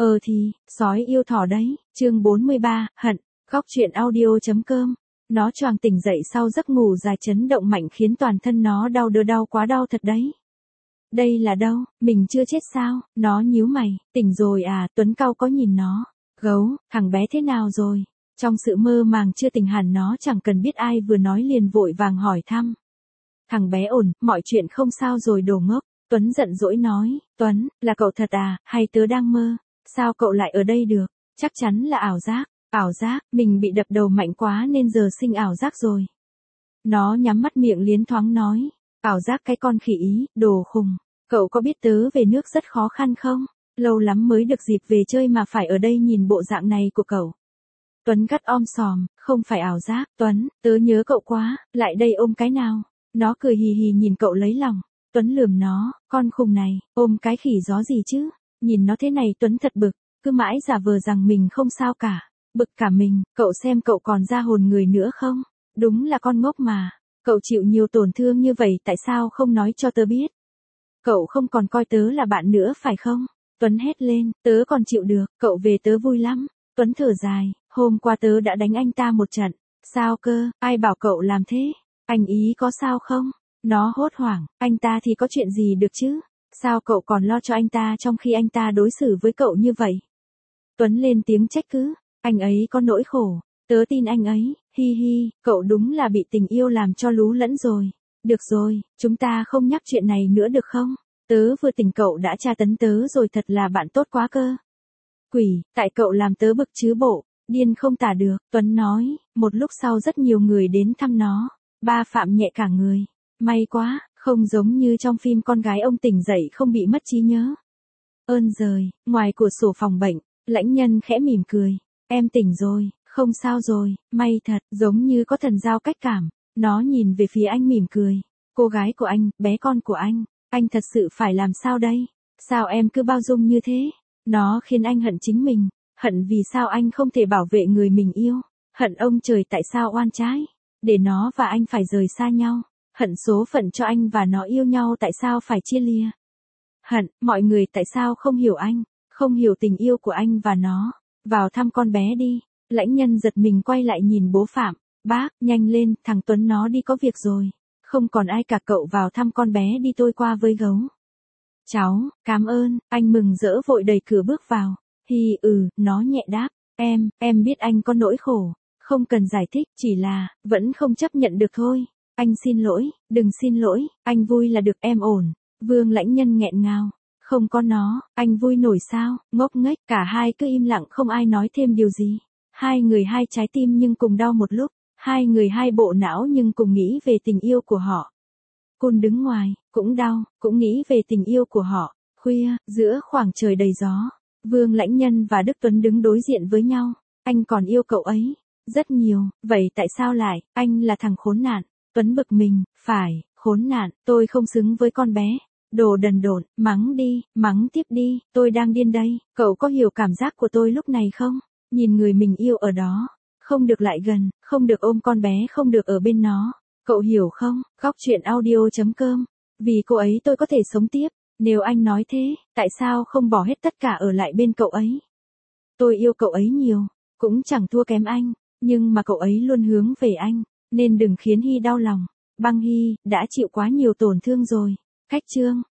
Thì, sói yêu thỏ đấy, chương 43, hận, góc truyện audio.com. Nó choàng tỉnh dậy sau giấc ngủ dài chấn động mạnh khiến toàn thân nó đau đau quá đau thật đấy. Đây là đâu, mình chưa chết sao, nó nhíu mày, tỉnh rồi à, Tuấn cau có nhìn nó. Gấu, thằng bé thế nào rồi? Trong sự mơ màng chưa tỉnh hẳn nó chẳng cần biết ai vừa nói liền vội vàng hỏi thăm. Thằng bé ổn, mọi chuyện không sao rồi đồ ngốc. Tuấn giận dỗi nói, Tuấn, là cậu thật à, hay tớ đang mơ? Sao cậu lại ở đây được? Chắc chắn là ảo giác, mình bị đập đầu mạnh quá nên giờ sinh ảo giác rồi. Nó nhắm mắt miệng liến thoáng nói, ảo giác cái con khỉ ý, đồ khùng. Cậu có biết tớ về nước rất khó khăn không? Lâu lắm mới được dịp về chơi mà phải ở đây nhìn bộ dạng này của cậu. Tuấn gắt om sòm, không phải ảo giác, Tuấn, tớ nhớ cậu quá, lại đây ôm cái nào. Nó cười hì hì nhìn cậu lấy lòng. Tuấn lườm nó, con khùng này, ôm cái khỉ gió gì chứ? Nhìn nó thế này Tuấn thật bực, cứ mãi giả vờ rằng mình không sao cả. Bực cả mình, cậu xem cậu còn ra hồn người nữa không? Đúng là con ngốc mà. Cậu chịu nhiều tổn thương như vậy tại sao không nói cho tớ biết? Cậu không còn coi tớ là bạn nữa phải không? Tuấn hét lên, tớ còn chịu được, cậu về tớ vui lắm. Tuấn thở dài, hôm qua tớ đã đánh anh ta một trận. Sao cơ, ai bảo cậu làm thế? Anh ý có sao không? Nó hốt hoảng, anh ta thì có chuyện gì được chứ? Sao cậu còn lo cho anh ta trong khi anh ta đối xử với cậu như vậy? Tuấn lên tiếng trách cứ, anh ấy có nỗi khổ, tớ tin anh ấy, hi hi, cậu đúng là bị tình yêu làm cho lú lẫn rồi. Được rồi, chúng ta không nhắc chuyện này nữa được không? Tớ vừa tỉnh cậu đã tra tấn tớ rồi thật là bạn tốt quá cơ. Quỷ, tại cậu làm tớ bực chứ bộ, điên không tả được, Tuấn nói, một lúc sau rất nhiều người đến thăm nó, ba Phạm nhẹ cả người. May quá, không giống như trong phim con gái ông tỉnh dậy không bị mất trí nhớ. Ơn giời, ngoài cửa sổ phòng bệnh, Lãnh Nhân khẽ mỉm cười. Em tỉnh rồi, không sao rồi, may thật, giống như có thần giao cách cảm. Nó nhìn về phía anh mỉm cười. Cô gái của anh, bé con của anh thật sự phải làm sao đây? Sao em cứ bao dung như thế? Nó khiến anh hận chính mình, hận vì sao anh không thể bảo vệ người mình yêu, hận ông trời tại sao oan trái, để nó và anh phải rời xa nhau. Hận số phận cho anh và nó yêu nhau tại sao phải chia lìa. Hận, mọi người tại sao không hiểu anh, không hiểu tình yêu của anh và nó. Vào thăm con bé đi. Lãnh Nhân giật mình quay lại nhìn bố Phạm. Bác, nhanh lên, thằng Tuấn nó đi có việc rồi. Không còn ai cả, cậu vào thăm con bé đi, tôi qua với gấu. Cháu, cảm ơn, anh mừng rỡ vội đẩy cửa bước vào. Nó nhẹ đáp. Em biết anh có nỗi khổ. Không cần giải thích, chỉ là, vẫn không chấp nhận được thôi. Anh xin lỗi, đừng xin lỗi, anh vui là được, em ổn. Vương Lãnh Nhân nghẹn ngào. Không có nó, anh vui nổi sao? Ngốc nghếch, cả hai cứ im lặng không ai nói thêm điều gì. Hai người hai trái tim nhưng cùng đau một lúc. Hai người hai bộ não nhưng cùng nghĩ về tình yêu của họ. Côn đứng ngoài, cũng đau, cũng nghĩ về tình yêu của họ. Khuya, giữa khoảng trời đầy gió, Vương Lãnh Nhân và Đức Tuấn đứng đối diện với nhau. Anh còn yêu cậu ấy. Rất nhiều, vậy tại sao lại, anh là thằng khốn nạn. Tuấn bực mình, phải, khốn nạn, tôi không xứng với con bé. Đồ đần độn, mắng đi, mắng tiếp đi, tôi đang điên đây, cậu có hiểu cảm giác của tôi lúc này không? Nhìn người mình yêu ở đó, không được lại gần, không được ôm con bé, không được ở bên nó. Cậu hiểu không? Góc truyện audio.com. Vì cô ấy tôi có thể sống tiếp, nếu anh nói thế, tại sao không bỏ hết tất cả ở lại bên cậu ấy? Tôi yêu cậu ấy nhiều, cũng chẳng thua kém anh, nhưng mà cậu ấy luôn hướng về anh. Nên đừng khiến Hy đau lòng. Băng Hy đã chịu quá nhiều tổn thương rồi. Cách chương